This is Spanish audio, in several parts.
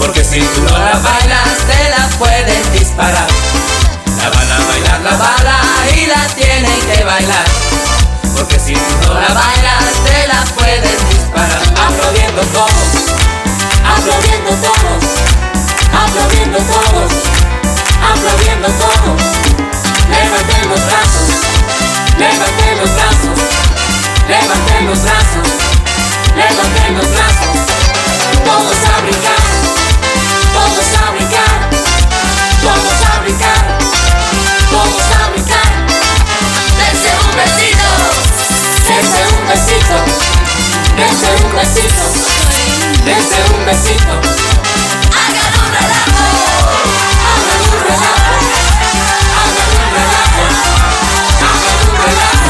porque si tú no la bailas te la pueden disparar. La van a bailar la bala y la tienen que bailar, porque si tú no la bailas te la pueden disparar. Aplaudiendo todos, aplaudiendo todos, aplaudiendo todos, aplaudiendo todos. Levanten los brazos, levanten los brazos, levanten los brazos, levanten los brazos. Todos a brincar, todos a brincar, todos a brincar, todos a brincar. Dense un besito, dense un besito, dense un besito, dense un besito. Hagan un relajo, hagan un relajo, hagan un relajo, hagan un relajo.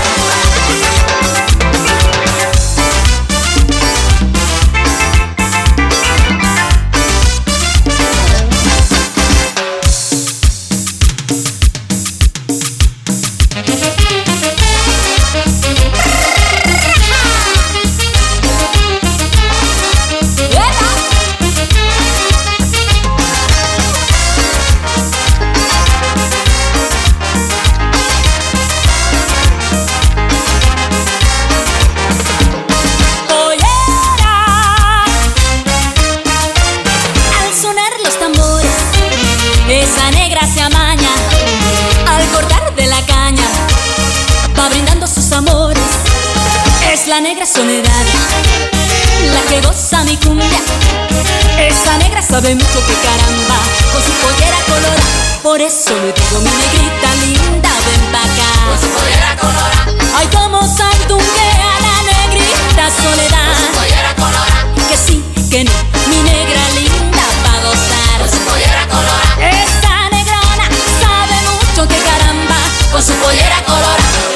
Esa negra se amaña al cortar de la caña, va brindando sus amores. Es la negra Soledad, la que goza mi cumbia. Esa negra sabe mucho que caramba, con su pollera colorada. Por eso le digo, mi negrita linda, ven pa' acá. Con su pollera colorada, ay, cómo saltunquea la negrita Soledad. con su pollera colorada, Que sí, que no, mi negra linda va a gozar. con su pollera colorada, Esta negrona sabe mucho que caramba, con su pollera colorada.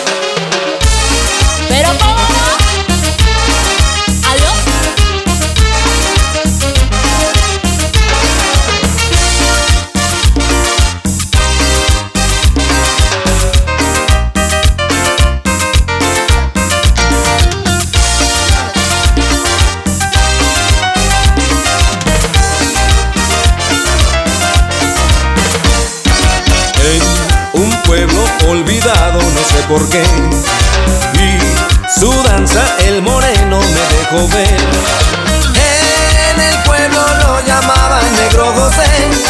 pero cómo no. Adiós. En un pueblo olvidado, no sé por qué, y su danza el moreno me dejó ver. En el pueblo lo llamaban Negro José,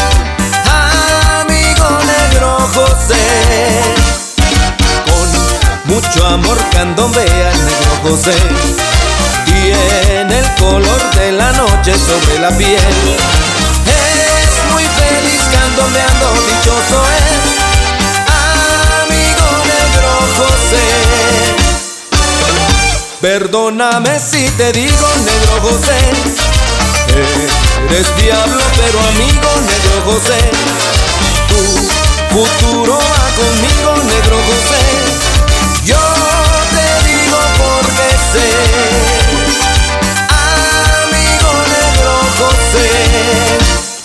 amigo Negro José. Con mucho amor candombea el Negro José, y en el color de la noche sobre la piel es muy feliz candombeando, dichoso es amigo Negro José. Perdóname si te digo, Negro José, eres diablo pero amigo Negro José. Tu futuro va conmigo, Negro José. Yo te digo porque sé, amigo Negro José.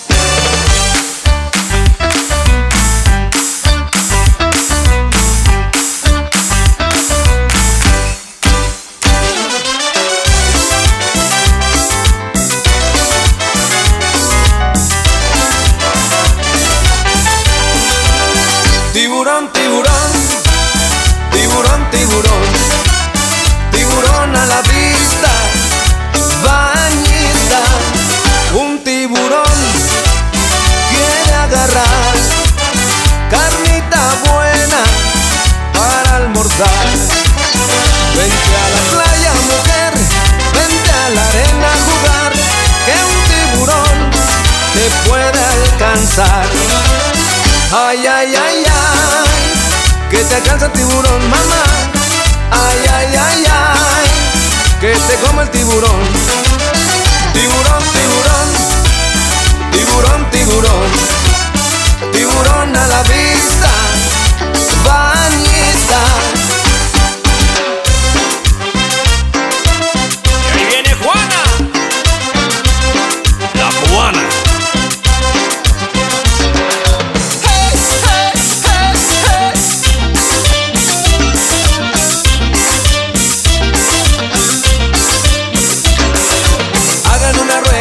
Tiburón, tiburón, tiburón, tiburón, tiburón a la vista, bañista. Un tiburón quiere agarrar carnita buena para almorzar. Vente a la playa, mujer, vente a la arena a jugar, que un tiburón te puede alcanzar. Ay, ay, ay, ay, que te alcanza el tiburón, mamá. Ay, ay, ay, ay, que te come el tiburón. Tiburón, tiburón, tiburón, tiburón, tiburón a la vista, bañista. Y ahí viene Juana, la cubana. Hagan una rueda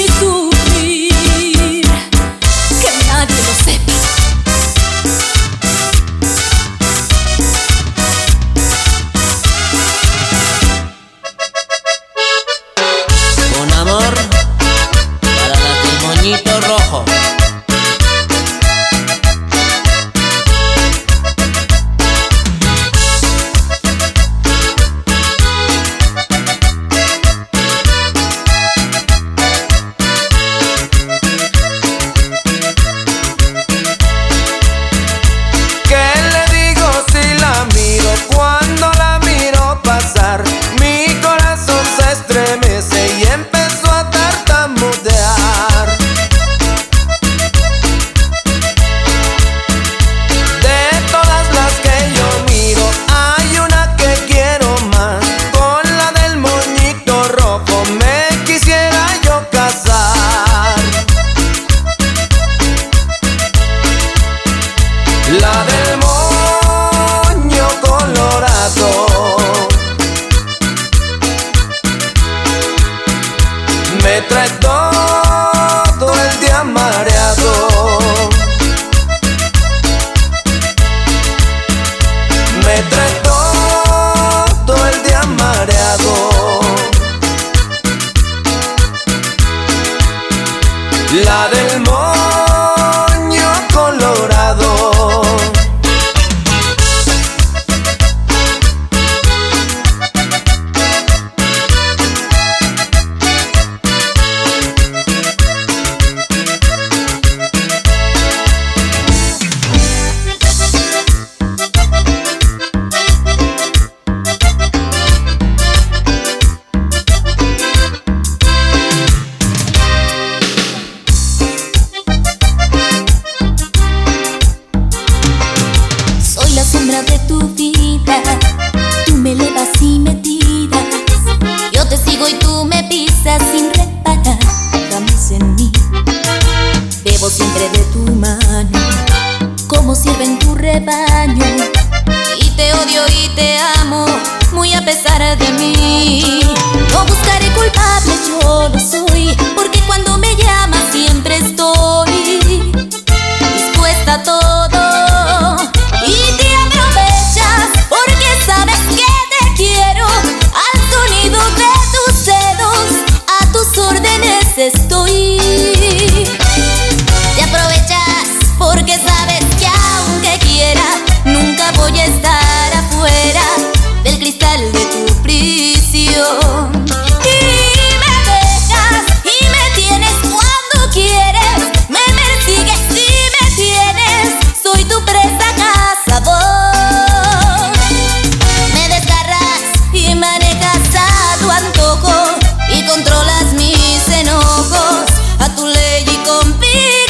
Moñito Rojo. La del moño colorado me trae todo el día mareado. Me trae todo el día mareado. La del moño colorado. De tu vida, tú me elevas y me tiras. Yo te sigo y tú me pisas sin reparar jamás en mí. Bebo siempre de tu mano, como sirve en tu rebaño. Y te odio y te amo, muy a pesar de mí. No buscaré culpable, yo lo soy, porque cuando me llamas siempre estoy dispuesta a todo. Estoy. Te aprovechas porque sabes que aunque quiera nunca voy a estar afuera del cristal de tu prisión. Y me dejas y me tienes cuando quieres, me persigues y me tienes, soy tu presa cazador. Me desgarras y manejas a tu antojo y controlas mis enojos a tu ley y convicción.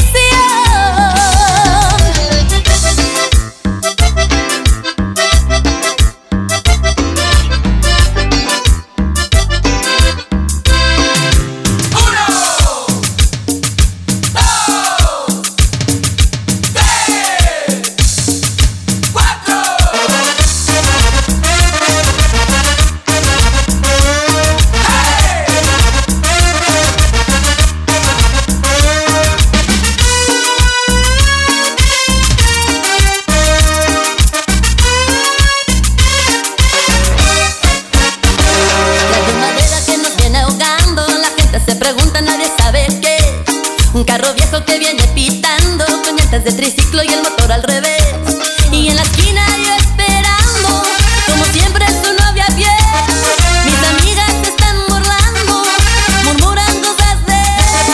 Un carro viejo que viene pitando con llantas de triciclo y el motor al revés. Y en la esquina yo esperando, como siempre su novia fiel. Mis amigas se están burlando, murmuran cosas de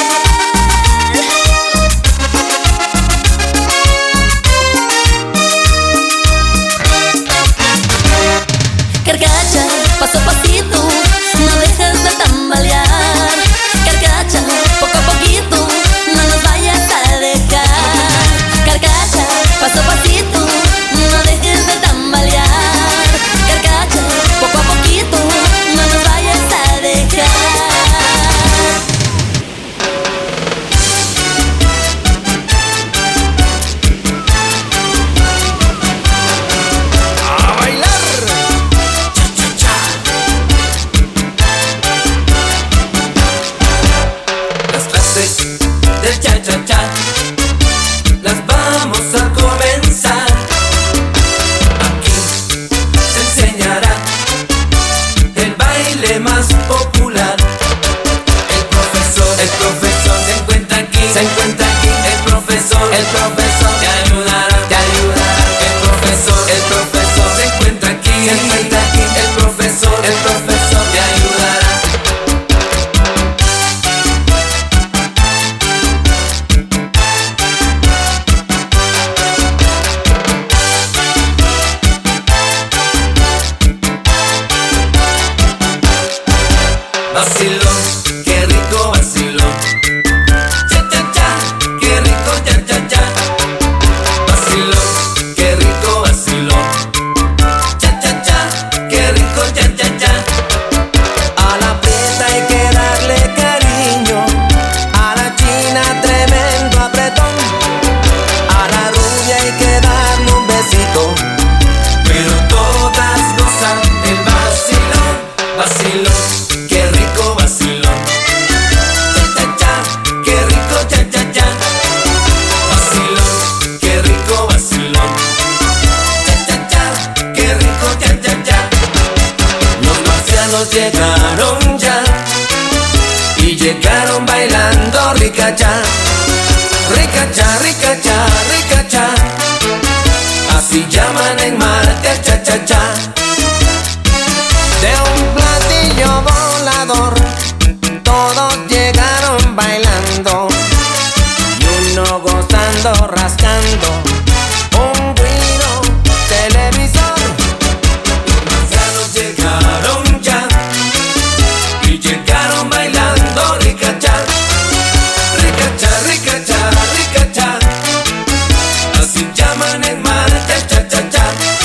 Carcacha, paso a pasito, no dejes de tambalear. Carcacha, poco a poquito, no nos vayas a dejar. Carcacha, paso a pasito, no dejes de tambalear. Carcacha, poco a poquito, no nos vayas a dejar. ¡A bailar! Las clases del cha-cha-cha las vamos a comenzar. Aquí se enseñará el baile más popular. El profesor se encuentra aquí. se encuentra aquí. El profesor te ayudará, te ayudará. El profesor se encuentra aquí, se encuentra aquí. El profesor te ayudará. Vacilón, qué rico vacilón. Cha cha cha, qué rico cha cha cha. Vacilón, qué rico vacilón. Cha cha cha, qué rico cha cha cha. A la prieta hay que darle cariño, a la china tremendo apretón, a la rubia hay que darle un besito, Pero todas gozan del vacilón. Vacilón, qué rico vacilón. Cha cha cha, qué rico cha cha cha. Vacilón, qué rico vacilón. Cha cha cha, qué rico cha cha cha. los marcianos llegaron ya y llegaron bailando ricacha, ricacha, ricacha, ricacha, así llaman en Marte cha cha cha. De un platillo volador todos llegaron bailando y uno gozando, rascando un guiro televisor. Los marcianos llegaron ya y llegaron bailando ricacha, ricacha, ricacha, ricacha. Así llaman en Marte cha cha cha.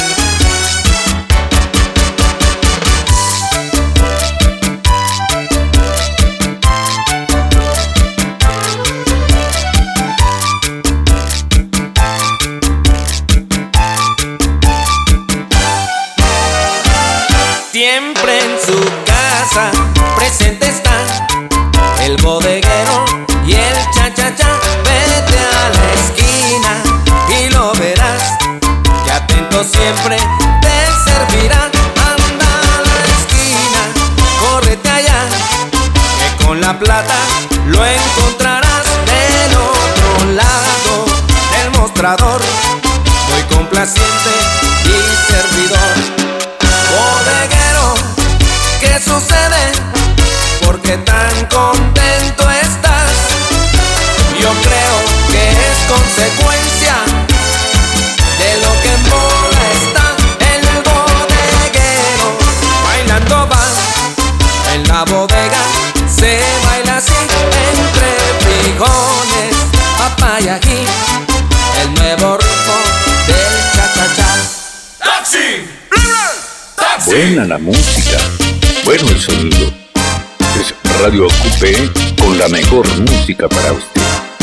Siempre en su casa presente está el bodeguero y el cha-cha-cha. Vete a la esquina y lo verás, que atento siempre te servirá. Anda a la esquina, córrete allá, que con la plata lo encontrarás. Del otro lado del mostrador, muy complaciente y servidor. Bodeguero, ¿qué sucede? ¿Por qué tan contento estás? Yo creo que es consecuencia de lo que en bola está. El bodeguero bailando va en la bodega, se baila así entre frijoles, papaya y el nuevo ritmo del cha-cha-cha. ¡Taxi! Buena la música, bueno el sonido. Es Radio Ocupé con la mejor música para usted.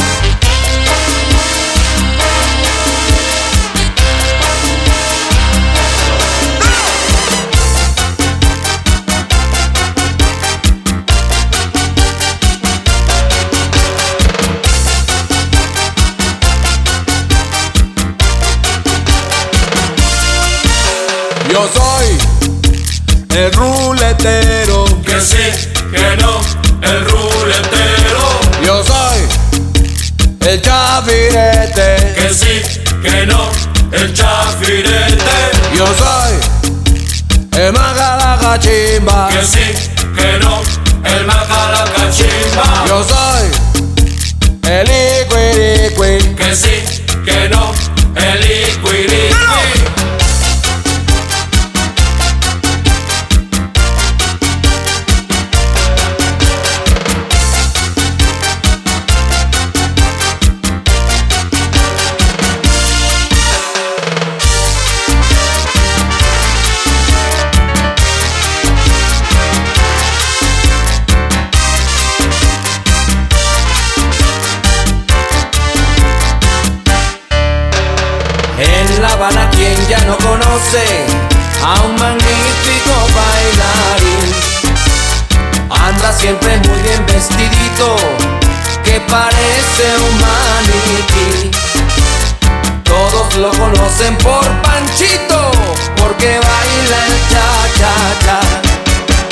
Yo soy el ruletero. Que sí, que no, el ruletero. Yo soy el chafirete. Que sí, que no, el chafirete. Yo soy el magalacachimba. Que sí, que no, el macalacachimba. Yo soy el iquiriqui. Que sí, que no, el iquiriqui. En La Habana, quien ya no conoce a un magnífico bailarín, anda siempre muy bien vestidito, que parece un maniquí. Todos lo conocen por Panchito, porque baila el cha-cha-cha.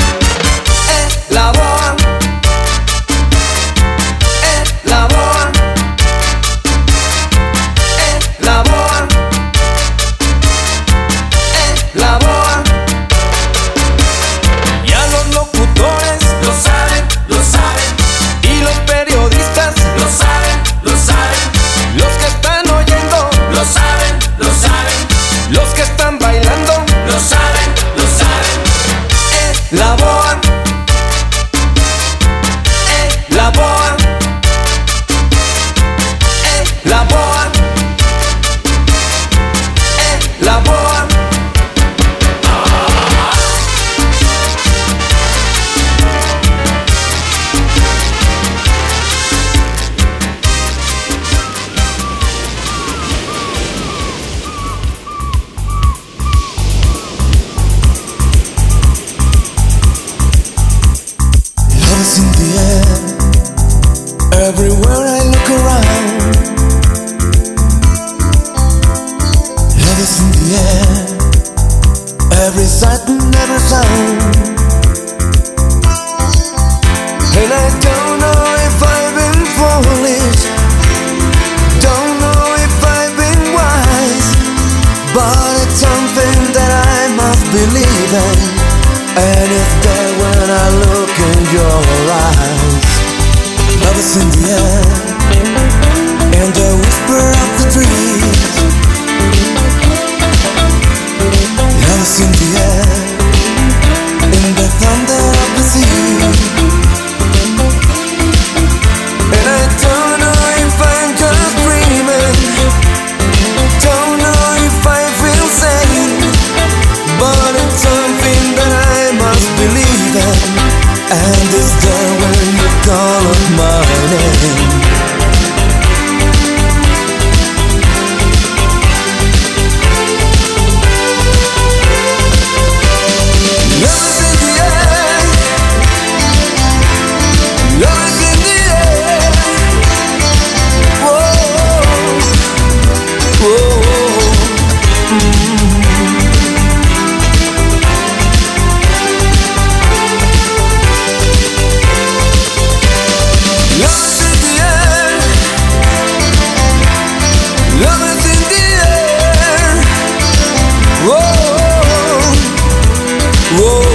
La boa, la boa. Everywhere I look around, love is in the air, every sight and every sound. And I don't know if I've been foolish, don't know if I've been wise, but it's something that I must believe in, and it's there when I look in your eyes. Love is in the air, and the whisper of the trees. Love is in the air, in the thunder of the sea. And I don't know if I'm just dreaming, don't know if I feel sane, but it's something that I must believe in, and it's there when you call up my name. Love is in the air, love is in the air. Whoa, whoa, Love is in the air, love is in the air. Whoa, whoa.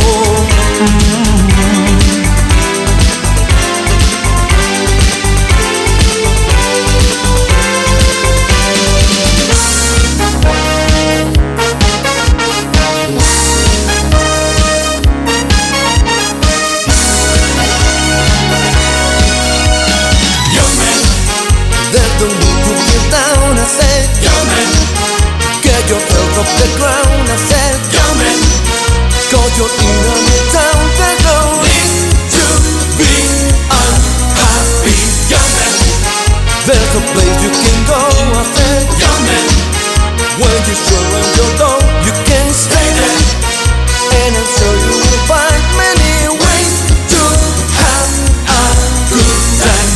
There's the moon to get down, I said. Young man, get yourself off the ground, I said. Young man, cause you're in a new town, there's no need to be unhappy. Young man, there's a place you can go, I said. Young man, when you surround your door, you can stay there, and I'm sure you will find many ways to have a good time.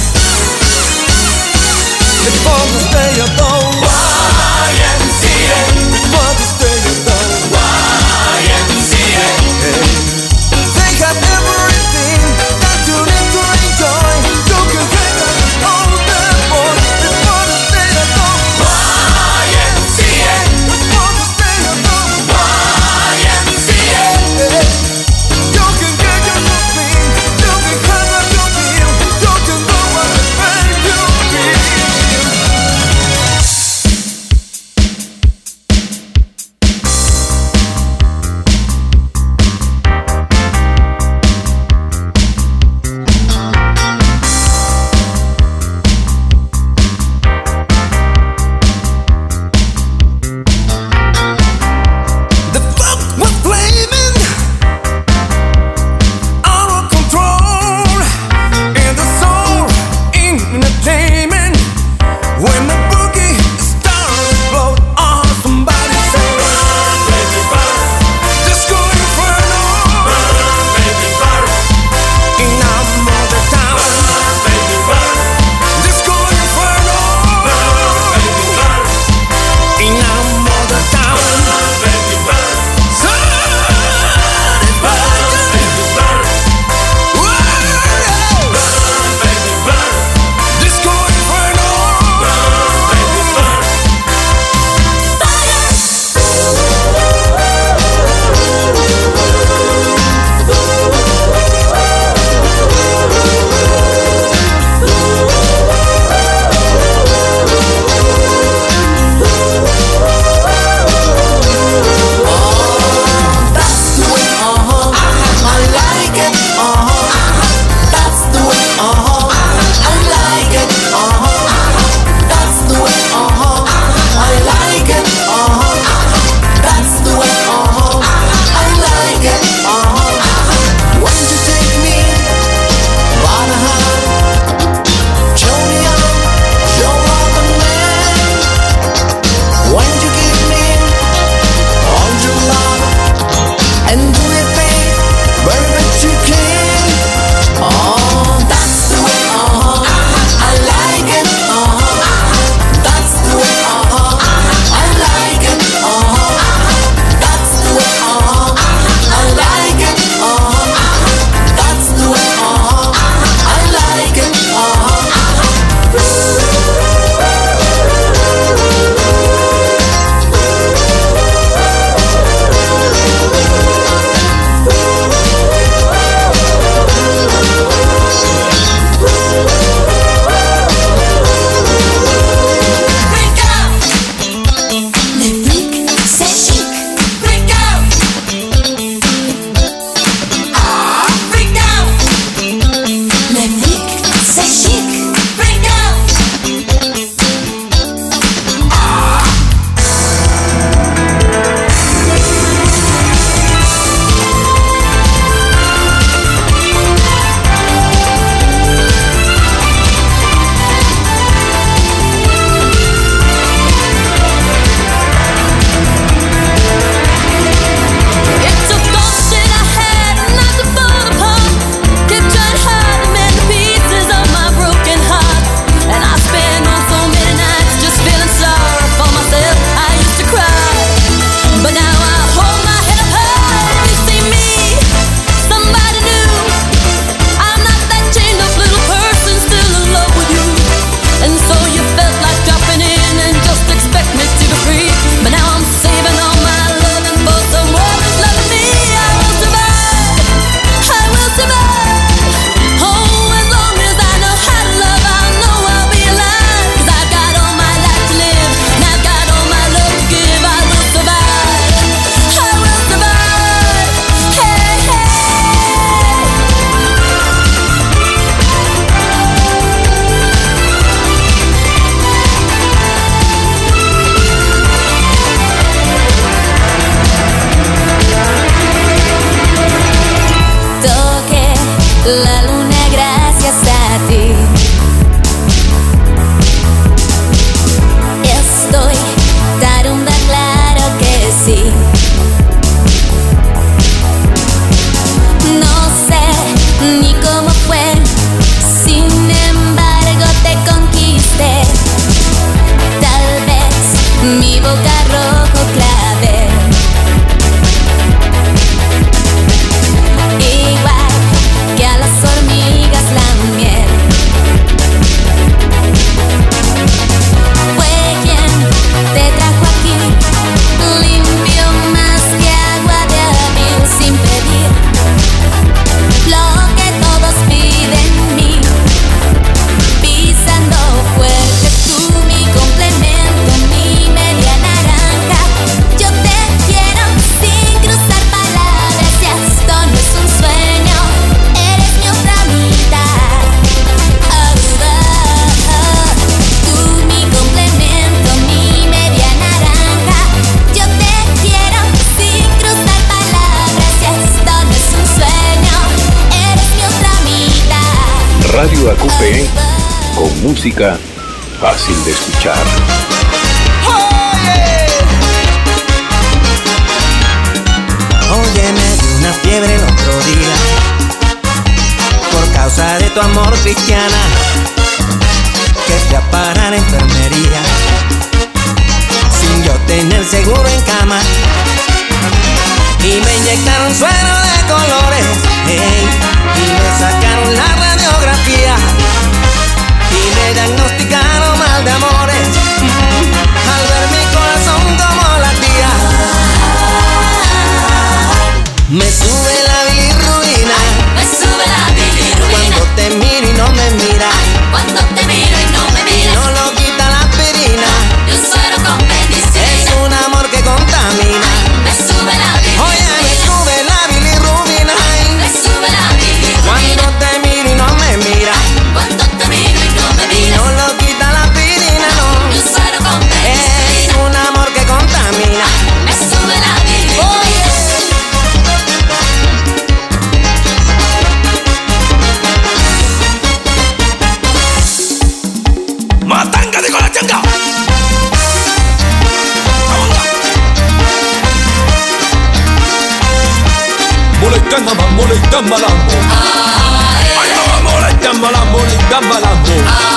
It's for the stay alone, YMCA. For the stay alone, YMCA. They have everything that you need to enjoy. You can hang out with all the boys. It's for the stay alone, YMCA. It's for the stay alone, YMCA. You can get yourself clean, you can hang out your deal, you can go on the way you feel. música fácil de escuchar. Oye, me dio una fiebre el otro día por causa de tu amor, cristiana, que fui a parar a enfermería sin yo tener seguro en cama. Y me inyectaron suero de colores, hey, y me sacaron la radiografía y me diagnosticaron mal de amores, al ver mi corazón como latía. Me sube la bilirrubina, me sube la bilirrubina. cuando te miro y no me miras, Cuando te miro y no me miras, no lo quita la aspirina, y un suero con medicina. es un amor que contamina. Me sube la Oye, me bilirrubina, sube la bilirrubina, me sube la bilirrubina. cuando te miro y no me miras, Cuando te miro y no me y miras, no lo quita la aspirina, no, y un suero con es medicina. un amor que contamina. Me sube la bilirrubina. Matanga de la changa. Molestan mamá, molestan malambo. Ay, no, Molestan malambo, molestan malambo.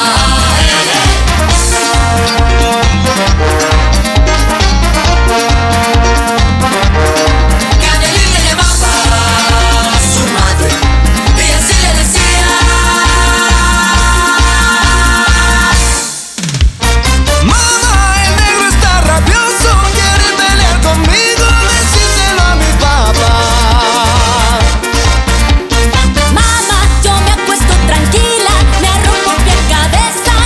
Candelilla llamaba a su madre y así le decía: Mamá, el negro está rabioso, quiere pelear conmigo, decíselo a mi papá. Mamá, yo me acuesto tranquila, me arrojo pie cabeza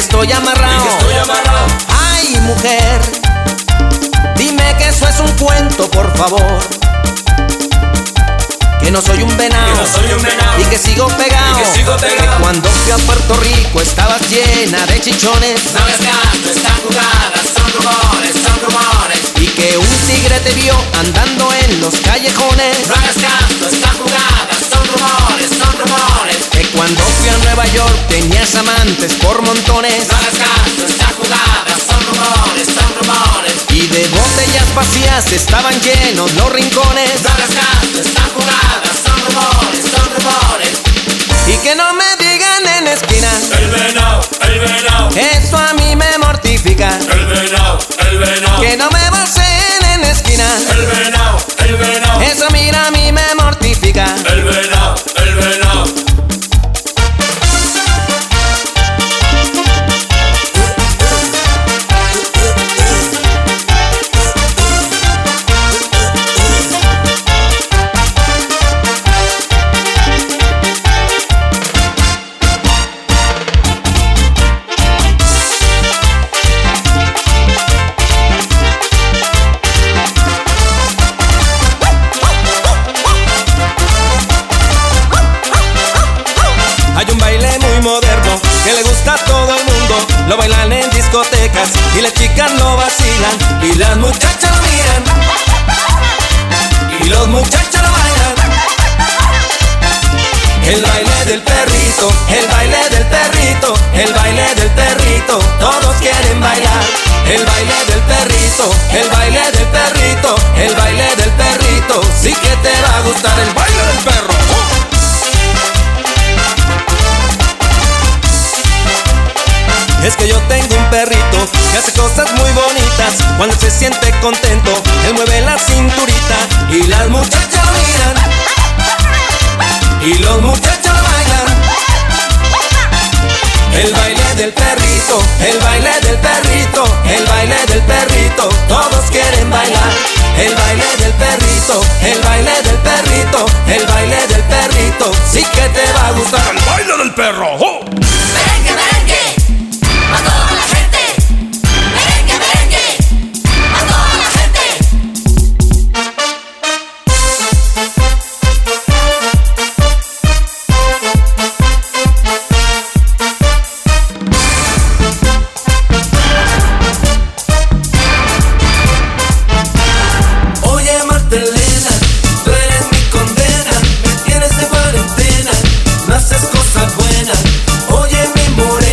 estoy amarrado. Ay, mujer, dime que eso es un cuento, por favor. Que no soy un venado, y que sigo pegado. Que cuando fui a Puerto Rico estabas llena de chichones. No hagas caso, están jugadas, son rumores, son rumores. Y que un tigre te vio andando en los callejones. No hagas caso, están jugadas, son rumores, son rumores. Que cuando fui a Nueva York tenías amantes por montones. No hagas caso, están jugadas, son rumores, son rumores. Y de botellas vacías estaban llenos los rincones. No hagas caso, están jugadas, son rumores, son rumores. Y que no me digan en esquina, El venado, eso a mí me mortifica. el venado. Que no me voceen en esquina, El venado, eso mira a mí me mortifica. el venado. Hay un baile muy moderno que le gusta a todo el mundo. Lo bailan en discotecas y las chicas lo vacilan. Y las muchachas lo miran y los muchachos lo bailan. El baile del perrito, el baile del perrito, el baile del perrito, todos quieren bailar. El baile del perrito, el baile del perrito, el baile del perrito, sí que te va a gustar el baile del perro. Es que yo tengo un perrito que hace cosas muy bonitas. Cuando se siente contento, él mueve la cinturita y las muchachas lo miran y los muchachos lo bailan. El baile del perrito, el baile del perrito, el baile del perrito, todos quieren bailar. El baile del perrito, el baile del perrito, el baile del perrito, sí que te va a gustar el baile del perro. ¡Oh! Merengue, merengue, a toda la gente. Merengue, merengue, a toda la gente. Oye, Martelena, tú eres mi condena. Me tienes de cuarentena, no haces cosas buenas. Oye, mi morena.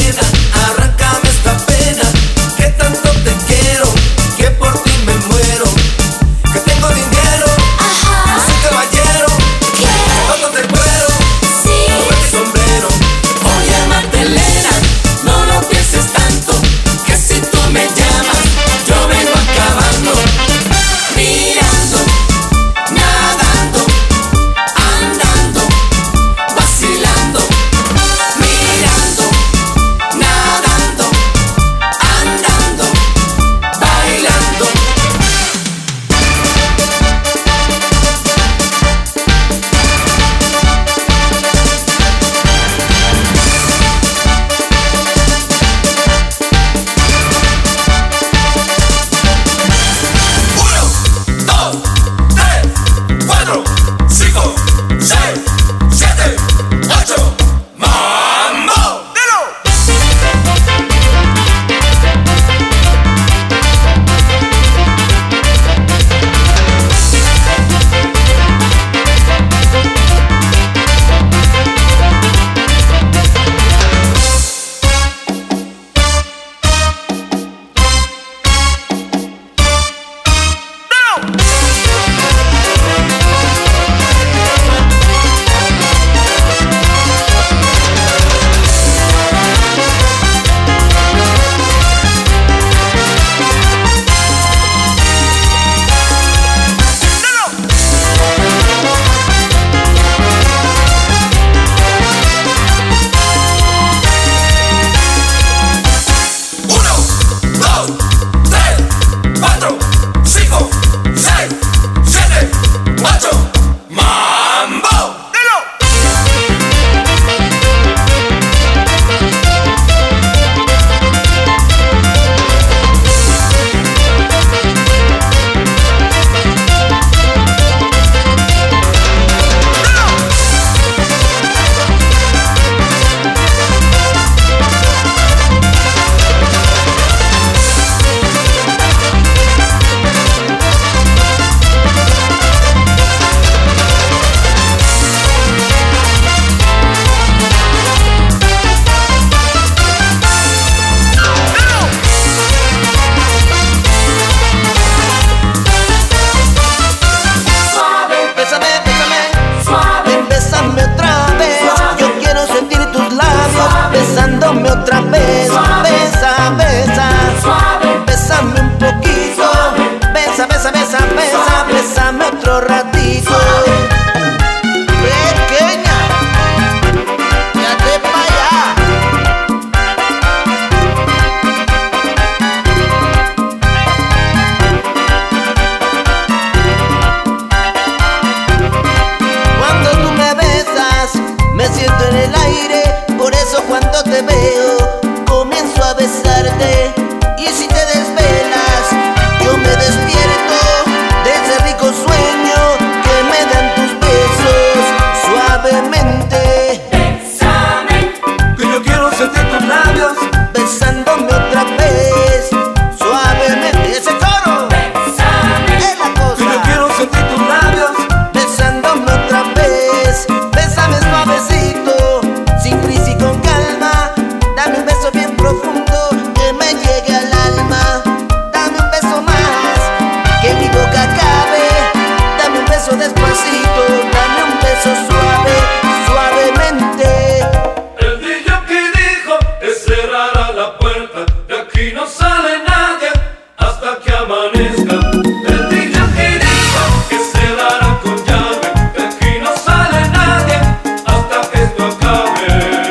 no sale nadie hasta que amanezca. El DJ que dijo que cerrará con llave. De aquí no sale nadie hasta que esto acabe.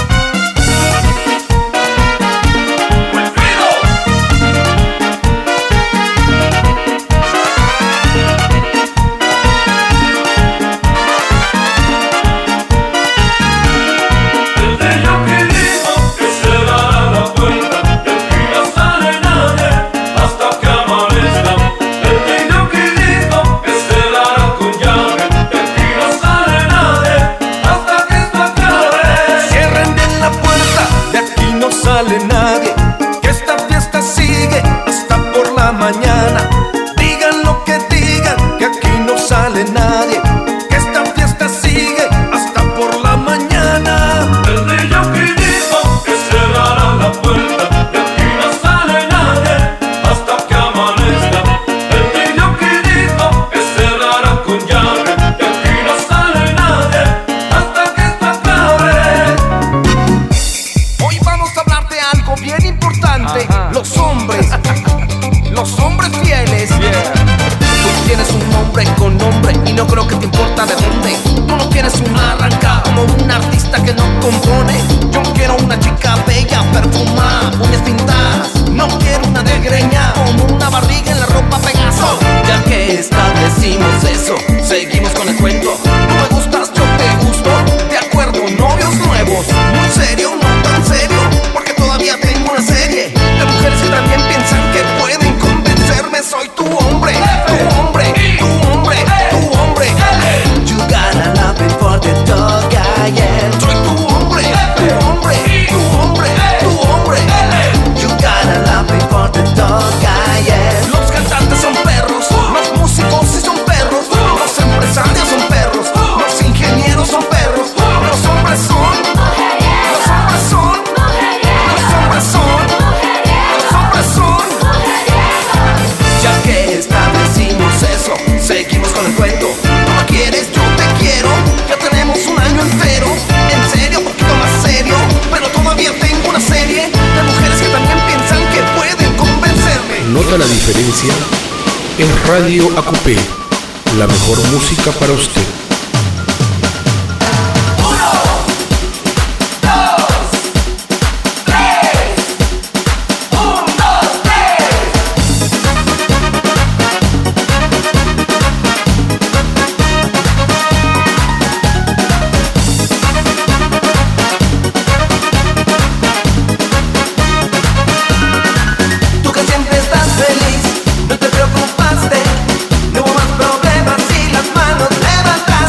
¡Wilfrido! El DJ que dijo que cerrará la puerta. De aquí no sale nadie hasta que amanezca. El DJ que dijo que cerrará con llave. De aquí no sale nadie hasta que esto acabe. Cierren bien la puerta, de aquí no sale nadie, que esta fiesta sigue hasta por la mañana. Digan lo que digan, que aquí no sale nadie, que esta fiesta sigue hasta por la mañana. El DJ que dijo que cerrará la puerta. De aquí no sale nadie hasta que amanezca. El DJ que dijo que cerrará con llave. De aquí no sale nadie hasta que esto acabe. Hoy vamos a hablar de algo bien importante. Los hombres, los hombres fieles. Tú tienes un nombre con nombre y no creo que te importa de dónde. Tú no quieres una arranca como un artista que no compone. Yo quiero una chica bella, perfumada, uñas pintadas. No quiero una de greña con una barriga en la ropa Pegaso. Ya que establecimos eso, seguimos con el cuento. Tú me gustas, yo te gusto. De acuerdo, novios nuevos. Muy serio, no tan serio, porque todavía tengo una serie de mujeres que también piensan que pueden convencerme. Soy tu hombre, tu hombre, tu hombre, tu hombre. You gotta love me for the dog I am. Soy tu hombre, tu hombre, tu hombre, tu hombre. You gotta love me for the dog I am. Los cantantes son perros, los músicos sí son perros, los empresarios son perros, los ingenieros son perros, los hombres son, los hombres son, los hombres son, los hombres son. Ya que establecimos eso, seguimos con el cuento. Tú me quieres, yo te quiero. Ya tenemos un año entero. En serio, un poquito más serio. Pero todavía tengo una serie de mujeres que también piensan que pueden convencerme. ¿Nota la diferencia? En Radio AQP, la mejor música para usted. Tú que siempre estás feliz, no te preocupaste. No hubo más problemas y las manos levantaste.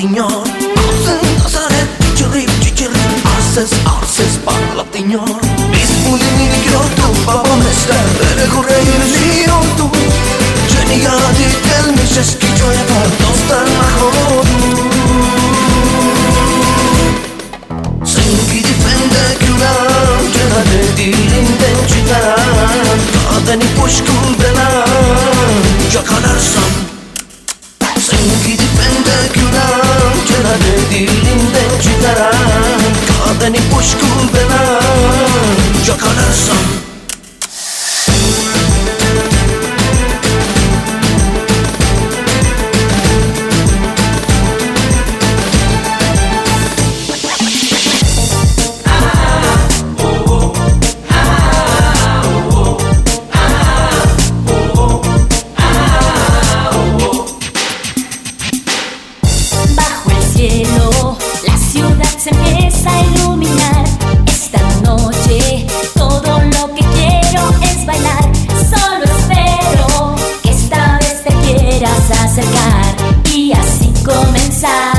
Latiñón. Arses para Latiñón. Mis pulimini grotto på mäster. Det går i tu. Jenny gadi del mi sesquillo y para tostar mejor. Senki difende külan. Cenade dilinden çıkaran. Kadeni poşkul belan. Yakalarsan. Senki difende külan. Cenade dilinden çıkaran. Kadeni poşkul belan. Yakalarsan. Se empieza a iluminar esta noche. Todo lo que quiero es bailar. Solo espero que esta vez te quieras acercar y así comenzar.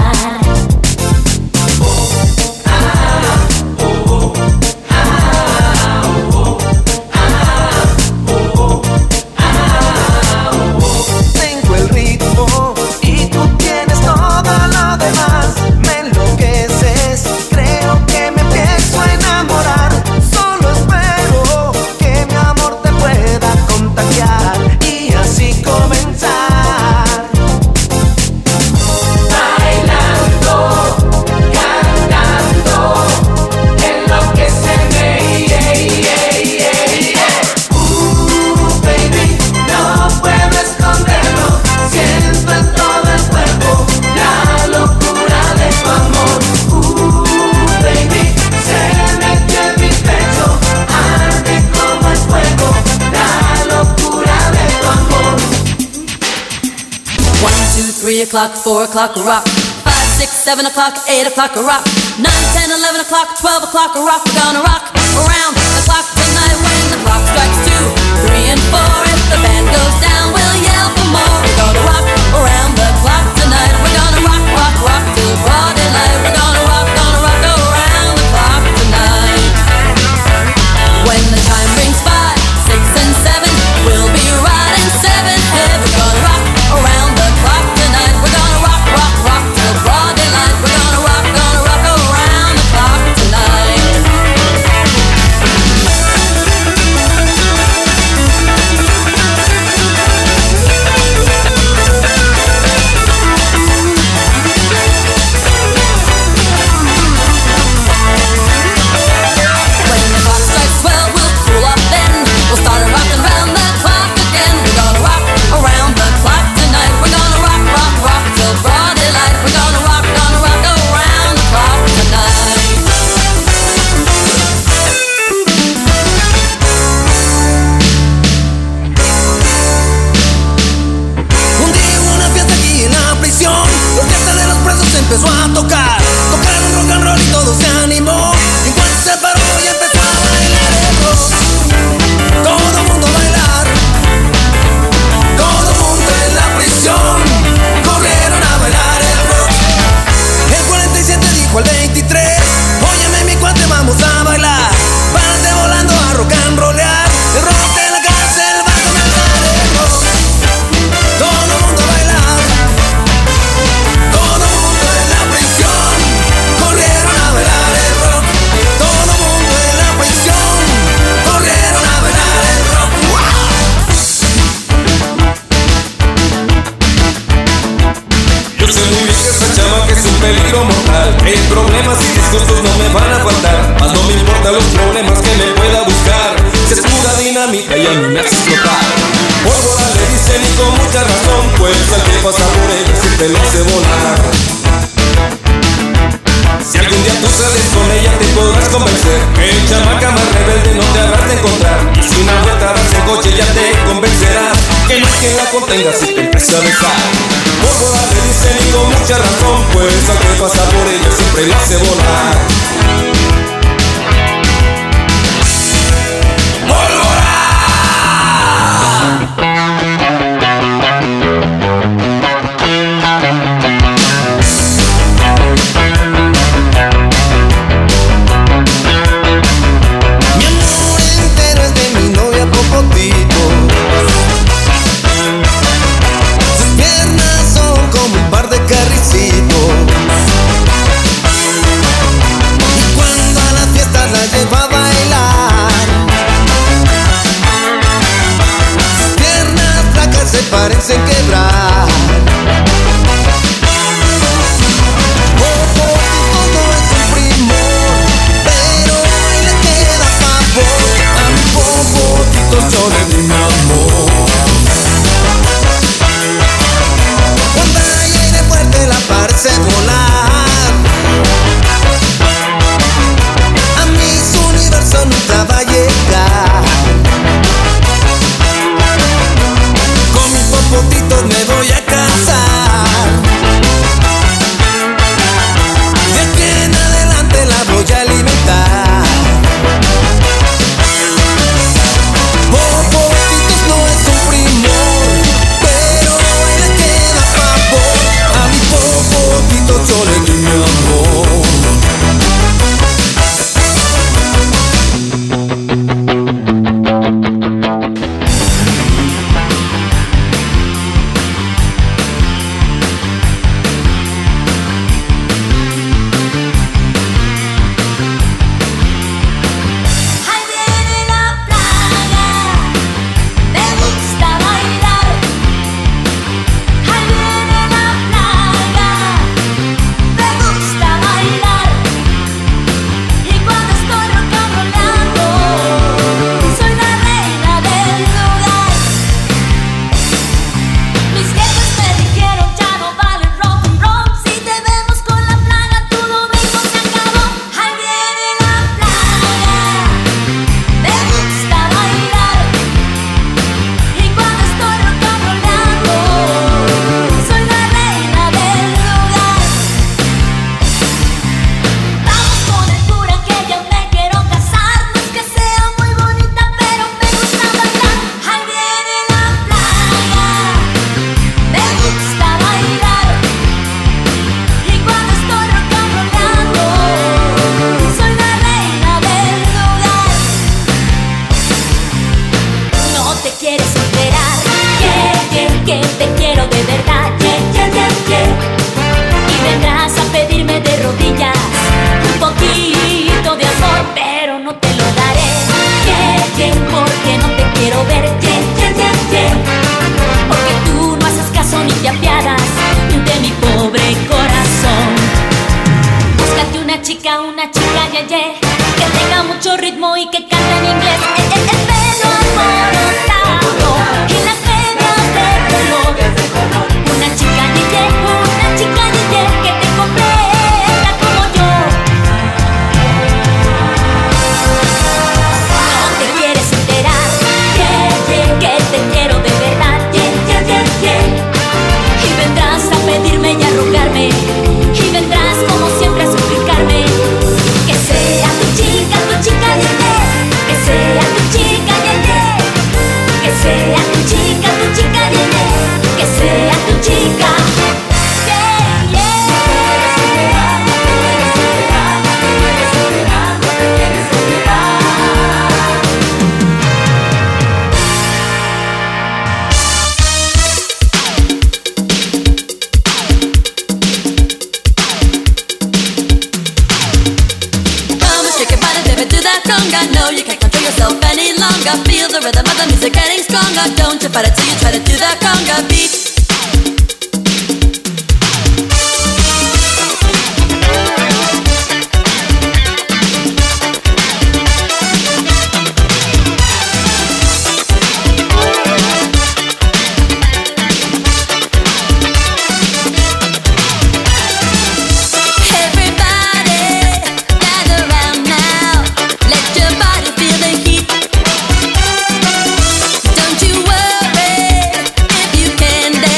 Tengo el ritmo y tú tienes todo lo demás. Me enloqueces, creo que me empiezo a enamorar. Solo espero que mi amor te pueda contagiar y así comenzar. Bailando, cantando, enloqueceme, baby, no puedo esconderlo. Siento en todo el cuerpo la locura de tu amor. Baby, se metió en mi pecho, arde como el fuego, la locura de tu amor. 1, 2, 3 o'clock, 4 o'clock, rock. 5, 6, 7 o'clock, 8 o'clock, rock. 9, 10, 11 o'clock, 12 o'clock, rock. We're gonna rock around the clock tonight. When the clock strikes 2, 3 and 4, if the band goes down, we'll yell for more. We're gonna rock around the clock tonight. We're gonna rock, rock, rock till broad daylight. We're gonna rock around the clock tonight. When the time rings 5, 6 and 7, we'll be riding 7 head. We're gonna rock around the clock tonight. We're gonna rock, rock, rock till broad daylight. We're gonna rock around the clock tonight. When the clock strikes 12, we'll cool off then. We'll start rocking round the clock again. We're gonna rock around the clock tonight. We're gonna rock, rock, rock till broad daylight. We're gonna rock around the clock tonight. Un día hubo una fiesta aquí en la prisión. La orquesta de los presos empezó a tocar. Tocaron rock and roll y todo se animó. Y cuando se paró y empezó a bailar el rock. Todo mundo a bailar. Todo mundo en la prisión. Corrieron a bailar el rock. El 47 dijo al 23: óyeme mi cuate, vamos a bailar. Párate volando a rock and rollear. El rock de la cárcel va a comenzar el rock. Todo mundo a bailar. Todo mundo en la prisión. Corrieron a bailar el rock. Todo mundo en la prisión. Corrieron a bailar el rock. Yo sé muy bien que esta chama que es un peligro mortal. Hay problemas y disgustos no me van a faltar. Mas no me importan los problemas que me pueda buscar. Si es pura dinamita y a mí me hace explotar. Pólvora le dicen y con mucha razón, pues al que pasa por ella siempre lo hace volar. Si algún día tú sales con ella te podrás convencer que el chamaca más rebelde no te habrás de encontrar. Y si una vuelta das en coche ya te convencerás que no hay quien la contenga si te empieza a besar. Pólvora le dicen y con mucha razón, pues al que pasa por ella siempre lo hace volar. parecen quebrar. Popotito no es un primor, pero hoy le queda favor. A mi Popotito yo le di mi amor. Cuando hay aire fuerte la parece volar. A mis universos nunca va a llegar. Con mis popotitos me voy a casar. De aquí en adelante la voy a alimentar. Popotitos no es un primor, pero hoy le queda favor. A mi Popotito yo le di mi amor. Ahí viene la plaga, me gusta bailar. Ahí viene la plaga, me gusta bailar. Y cuando estoy rocanroleando, soy la reina del lugar. Mis jefes me dijeron ya no vale rock and roll. Si te vemos con la plaga, tu domingo se acabó. Ahí viene la plaga, me gusta bailar. Y cuando estoy rocanroleando, soy la reina del lugar. Vamos con el cura que ya me quiero casar. No es que sea muy bonita, pero me gusta bailar. Ahí viene la plaga, me gusta bailar. Y cuando estoy rocanroleando, soy la reina del lugar. No te quieres enterar, que te quiero de verdad, y vendrás a pedirme de rodillas un poquito de amor, pero no te lo daré, porque no te quiero ver, porque tú no haces caso ni te apiadas de mi pobre corazón. Búscate una chica, que tenga mucho ritmo y que cante en inglés. El pelo alborotado y las medias de color. Una chica que te comprenda como yo. No te quieres enterar, que te quiero de verdad, y vendrás a pedirme y a rogarme, y vendrás como siempre a suplicarme. Que sea tu chica, que sea tu chica, que sea tu chica, que sea tu chica. No, you can't control yourself any longer. Feel the rhythm of the music getting stronger. Don't you fight it till you try to do the conga beat. Don't you worry if you can dance.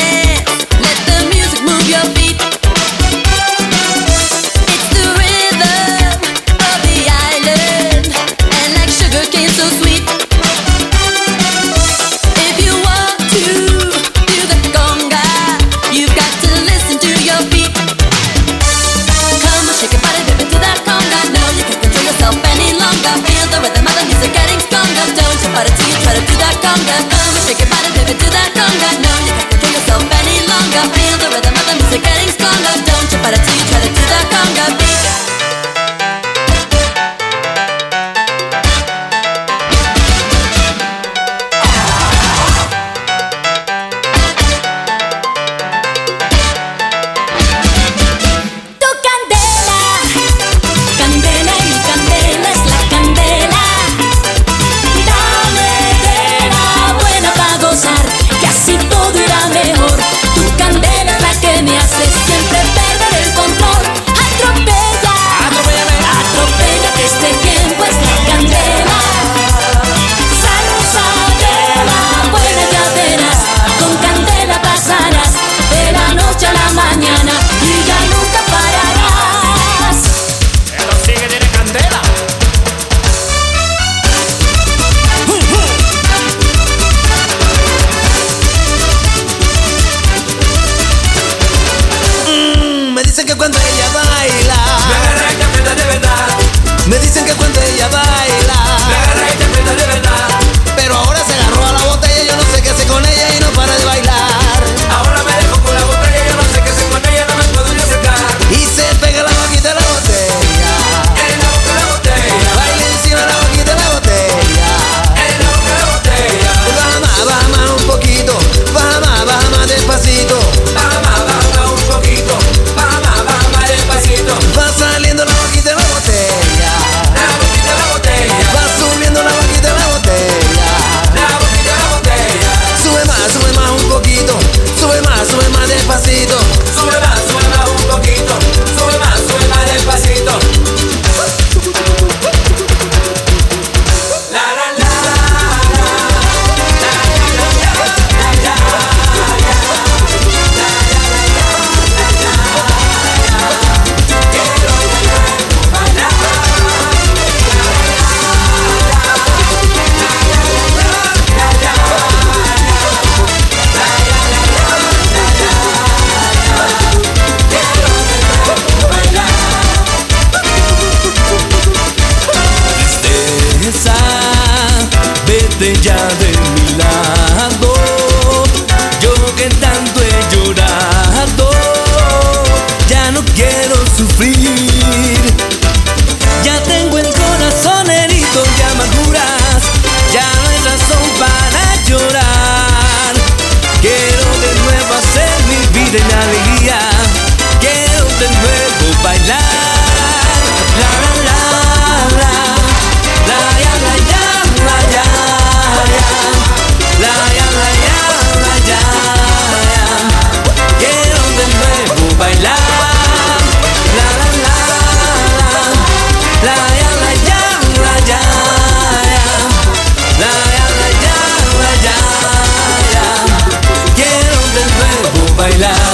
de mi lado. Yo que tanto he llorado, ya no quiero sufrir. Ya tengo el corazón herido de amarguras, ya no hay razón para llorar. Quiero de nuevo hacer mi vida en alegría, quiero de nuevo bailar. La la la la, la ya la ya la ya ya, la ya la ya la ya ya. Quiero de nuevo bailar. La la la la, la ya la ya la ya ya, la ya la ya la ya ya. Quiero de nuevo bailar.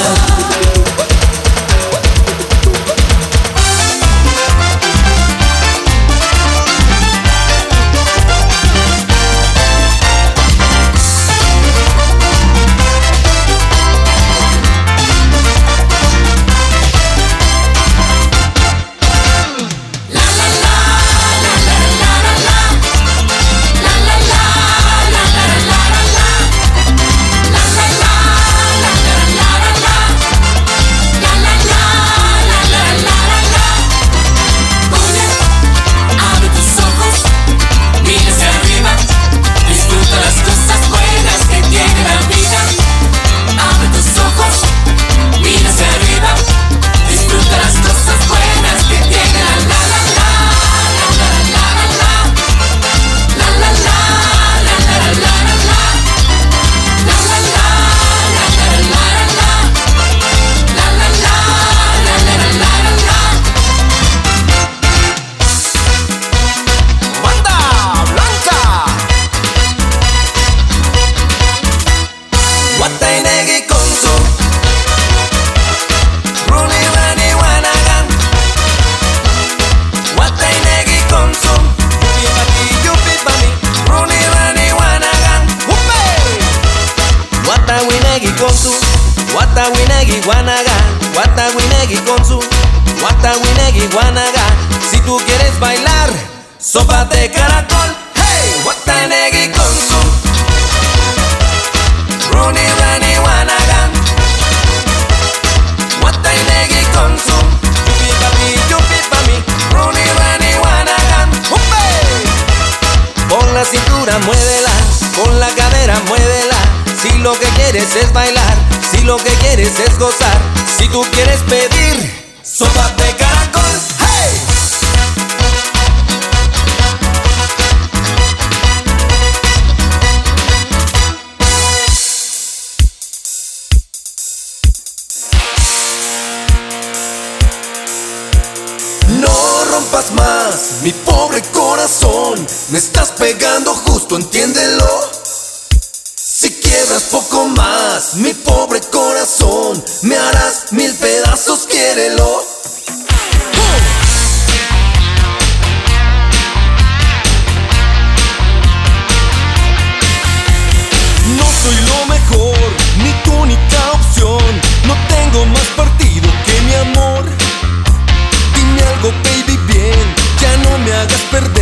Si tú quieres bailar sopa de caracol, hey, Watanegi con su Rooney, Rani, Wanagan. Watanegi con su Yupi papi, yupi papi, Rooney, Rani, Wanagan. Con la cintura muévela, con la cadera muévela. Si lo que quieres es bailar, si lo que quieres es gozar, si tú quieres pedir sopa de caracol, hey. No rompas más mi pobre corazón, me estás pegando justo, entiéndelo. Si quiebras poco más mi pobre corazón, me harás 1000 pedazos, quiérelo. No soy lo mejor, ni tu única opción, no tengo más partido que mi amor. Dime algo, baby, bien, ya no me hagas perder